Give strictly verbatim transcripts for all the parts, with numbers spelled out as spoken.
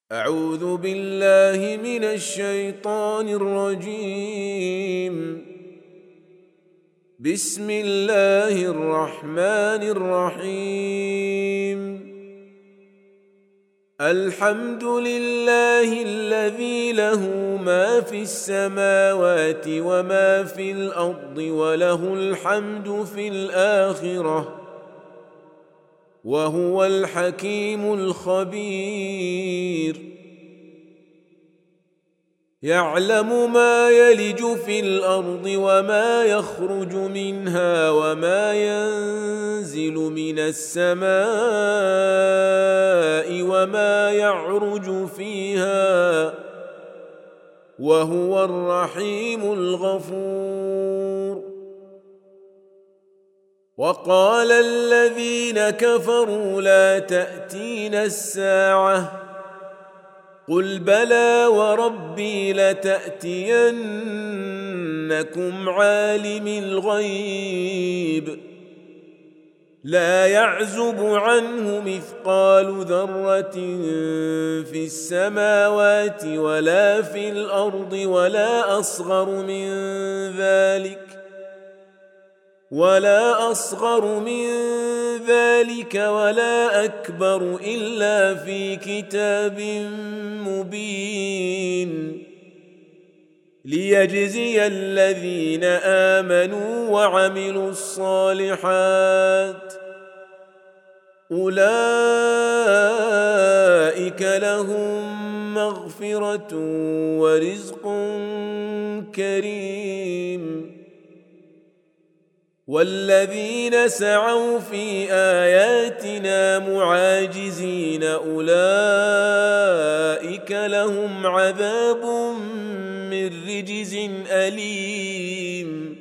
أعوذ بالله من الشيطان الرجيم. بسم الله الرحمن الرحيم. الحمد لله الذي له ما في السماوات وما في الأرض وله الحمد في الآخرة وهو الحكيم الخبير. يعلم ما يلج في الأرض وما يخرج منها وما ينزل من السماء وما يعرج فيها وهو الرحيم الغفور. وقال الذين كفروا لا تأتينا الساعة قل بلى وربي لتأتينكم عالم الغيب لا يعزب عنه مثقال ذرة في السماوات ولا في الأرض ولا أصغر من ذلك ولا أصغر من ذلك ولا أكبر إلا في كتاب مبين ليجزي الذين آمنوا وعملوا الصالحات أولئك لهم مغفرة ورزق كريم. والذين سعوا في آياتنا معاجزين أولئك لهم عذاب من رجز أليم.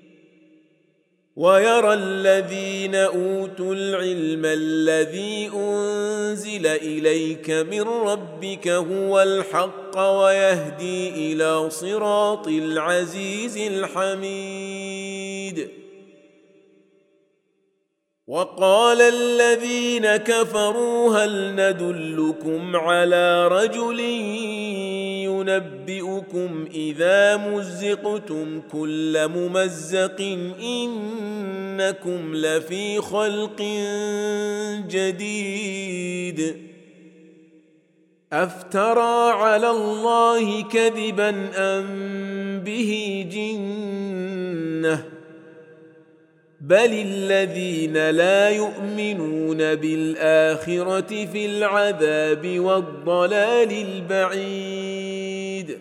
ويرى الذين أوتوا العلم الذي أنزل إليك من ربك هو الحق ويهدي إلى صراط العزيز الحميد. وقال الذين كفروا هل ندلكم على رجل ينبئكم إذا مزقتم كل ممزق إنكم لفي خلق جديد أفترى على الله كذبا أم به جنة بل الذين لا يؤمنون بالآخرة في العذاب والضلال البعيد.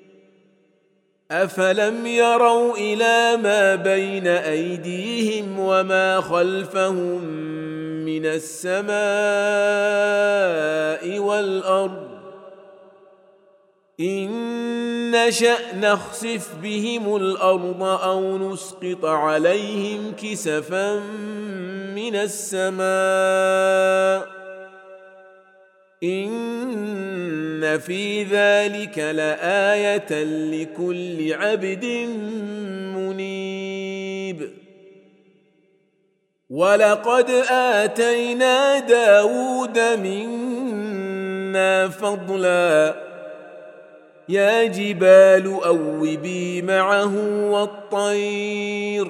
أفلم يروا إلى ما بين أيديهم وما خلفهم من السماء والأرض إن نشأ نخسف بهم الأرض أو نسقط عليهم كسفا من السماء إن في ذلك لآية لكل عبد منيب. ولقد آتينا داود منا فضلا يا جبال أوبي معه والطير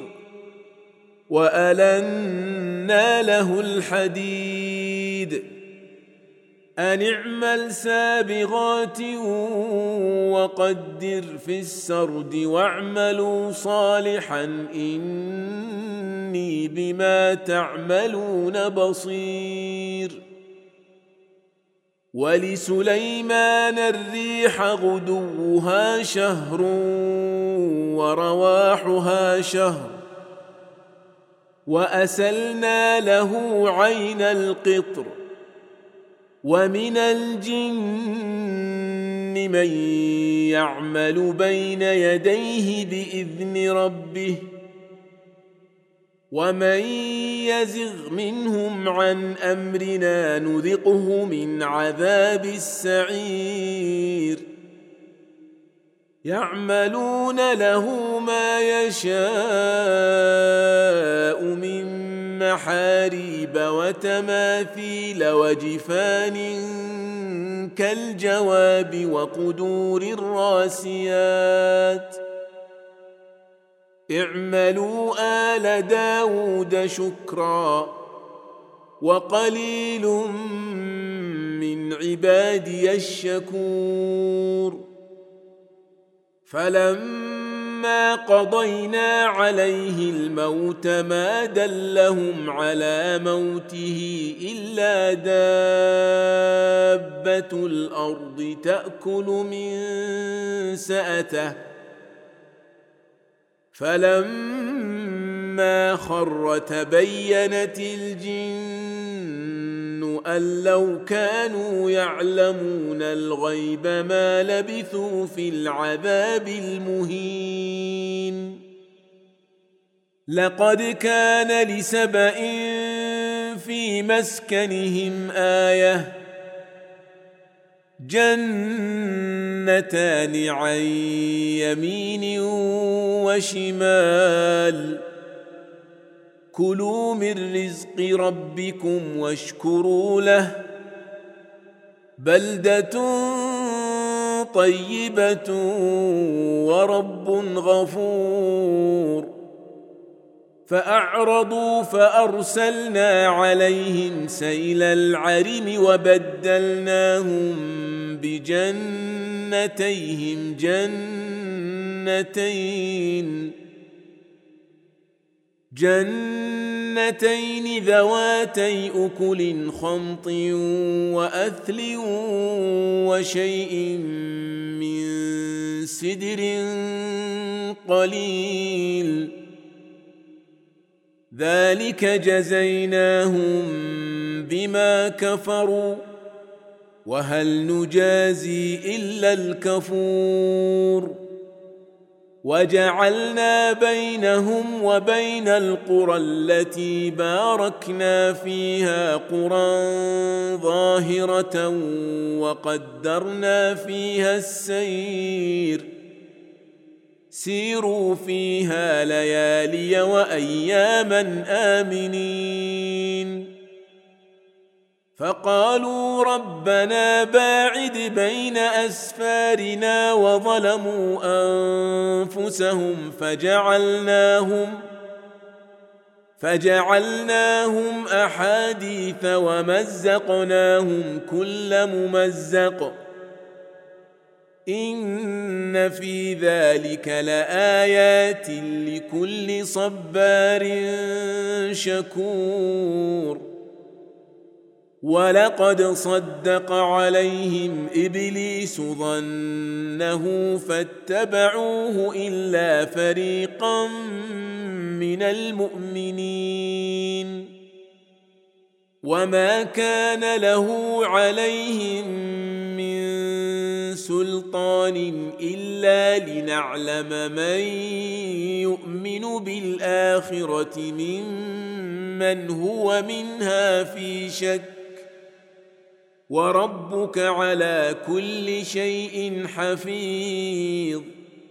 وألنا له الحديد أن اعمل سابغات وقدر في السرد واعملوا صالحا إني بما تعملون بصير. ولسليمان الريح غدوها شهر ورواحها شهر وأسلنا له عين القطر ومن الجن من يعمل بين يديه بإذن ربه ومن يزغ منهم عن أمرنا نذقه من عذاب السعير. يعملون له ما يشاء من محاريب وتماثيل وجفان كالجواب وقدور الراسيات اعملوا آل داود شكرا وقليل من عبادي الشكور فلما قضينا عليه الموت ما دلهم على موته إلا دابة الأرض تأكل من سأته فلما خر تبينت الجن أن لو كانوا يعلمون الغيب ما لبثوا في العذاب المهين لقد كان لسبإ في مسكنهم آية جنتان عن يمين وشمال كلوا من رزق ربكم واشكروا له بلدة طيبة ورب غفور فأعرضوا فأرسلنا عليهم سيل العرم وبدلناهم بجنتيهم جنتين جنتين ذواتي أكل خمط وأثل وشيء من سدر قليل ذلك جزيناهم بما كفروا وهل نجازي إلا الكفور وجعلنا بينهم وبين القرى التي باركنا فيها قرى ظاهرة وقدرنا فيها السير سيروا فيها ليالي وأياما آمنين فقالوا ربنا باعد بين أسفارنا وظلموا أنفسهم فجعلناهم فجعلناهم أحاديث ومزقناهم كل ممزق إن في ذلك لآيات لكل صبار شكور ولقد صدق عليهم إبليس ظنه فاتبعوه إلا فريقا من المؤمنين وما كان له عليهم من سلطان إلا لنعلم من يؤمن بالآخرة ممن هو منها في شك وربك على كل شيء حفيظ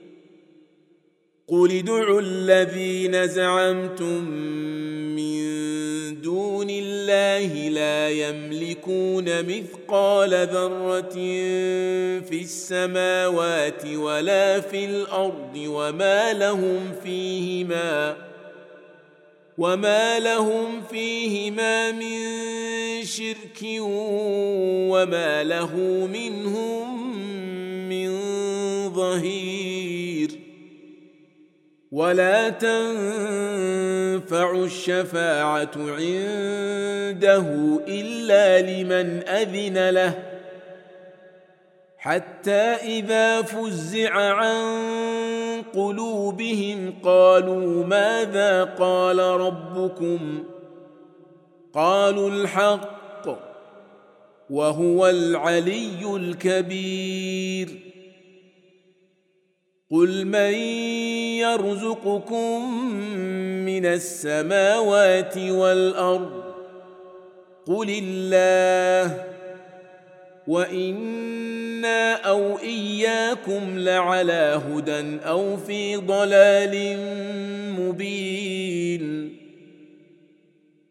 قل ادعوا الذين زعمتم من دون الله لا يملكون مثقال ذرة في السماوات ولا في الأرض وما لهم فيهما وما لهم فيهما من شرك وما له منهم من ظهير ولا تنفع الشفاعة عنده إلا لمن أذن له حتى إذا فزع عن قلوبهم قالوا ماذا قال ربكم قالوا الحق وهو العلي الكبير قل من يرزقكم من السماوات والأرض قل الله وإنا أو إياكم لعلى هدى أو في ضلال مبين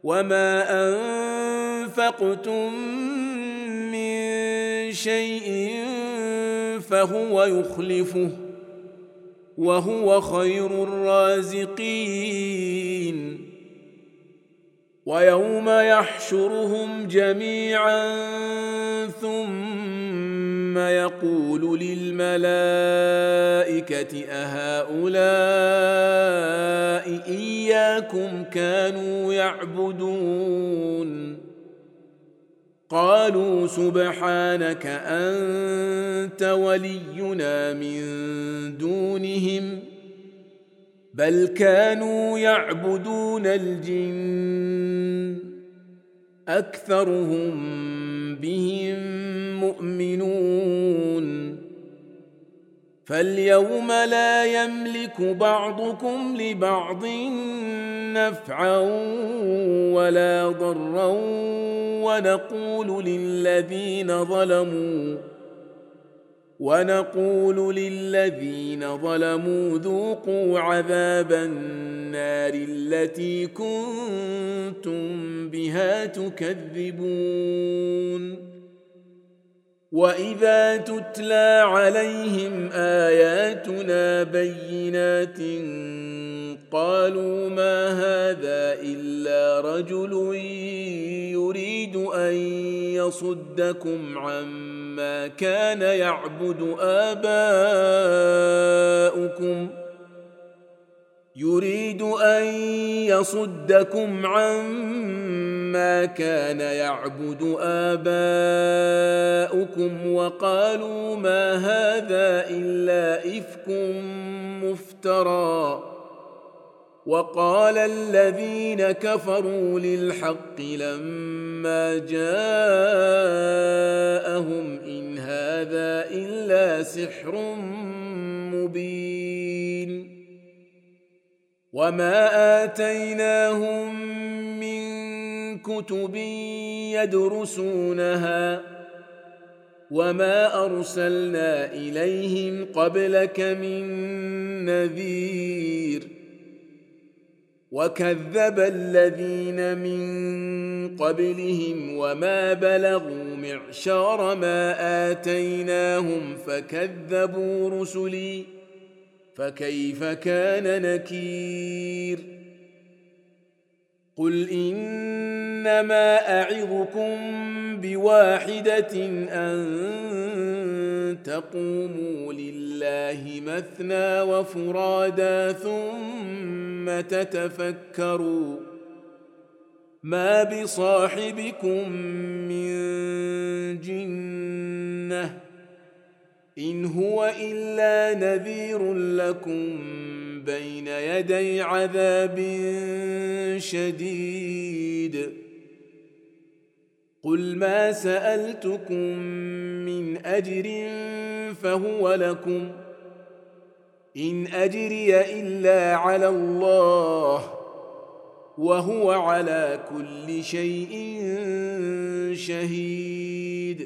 وما أنفقتم من شيء فهو يخلفه وهو خير الرازقين ويوم يحشرهم جميعا ثم يقول للملائكة أهؤلاء إياكم كانوا يعبدون قالوا سبحانك أنت ولينا من دونهم بل كانوا يعبدون الجن أكثرهم بهم مؤمنون فاليوم لا يملك بعضكم لبعض نفعا ولا ضرا ونقول للذين ظلموا ونقول للذين ظلموا ذوقوا عذاب النار التي كنتم بها تكذبون وإذا تتلى عليهم آياتنا بينات قالوا ما هذا إلا رجل يريد أن يصدكم عما كان يعبد آباؤكم يريد أن يصدكم عما كان يعبد آباؤكم وقالوا ما هذا إلا إفك مفترى وقال الذين كفروا للحق لما جاءهم إن هذا إلا سحر مبين وما آتيناهم من كتب يدرسونها وما أرسلنا إليهم قبلك من نذير وكذب الذين من قبلهم وما بلغوا معشار ما آتيناهم فكذبوا رسلي فكيف كان نكير قل إنما أعظكم بواحدة أن تقوموا لله مثنى وفرادا ثم تتفكروا ما بصاحبكم من جنة إن هو إلا نذير لكم بين يدي عذاب شديد قل ما سألتكم من أجر فهو لكم إن أجري إلا على الله وهو على كل شيء شهيد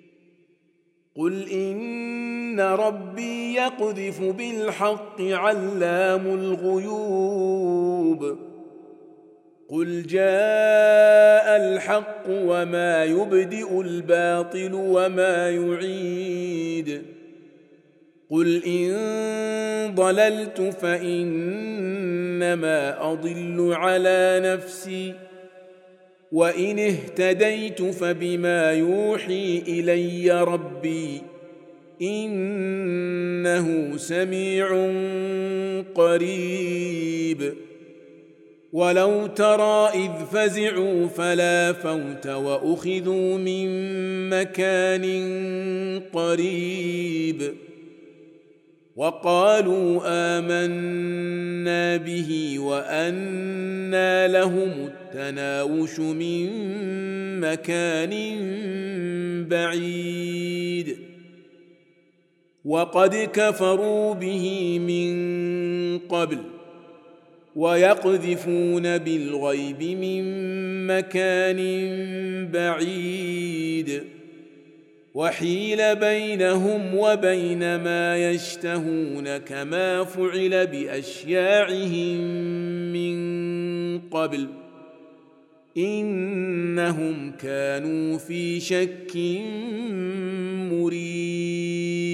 قل إن ربي يقذف بالحق علام الغيوب قل جاء الحق وما يبدئ الباطل وما يعيد قل إن ضللت فإنما أضل على نفسي وإن اهتديت فبما يوحي إلي ربي إنه سميع قريب ولو ترى إذ فزعوا فلا فوت وأخذوا من مكان قريب وقالوا آمنا به وأنى لهم التناوش من مكان بعيد وقد كفروا به من قبل ويقذفون بالغيب من مكان بعيد وحيل بينهم وبين ما يشتهون كما فعل بأشياعهم من قبل إنهم كانوا في شك مريب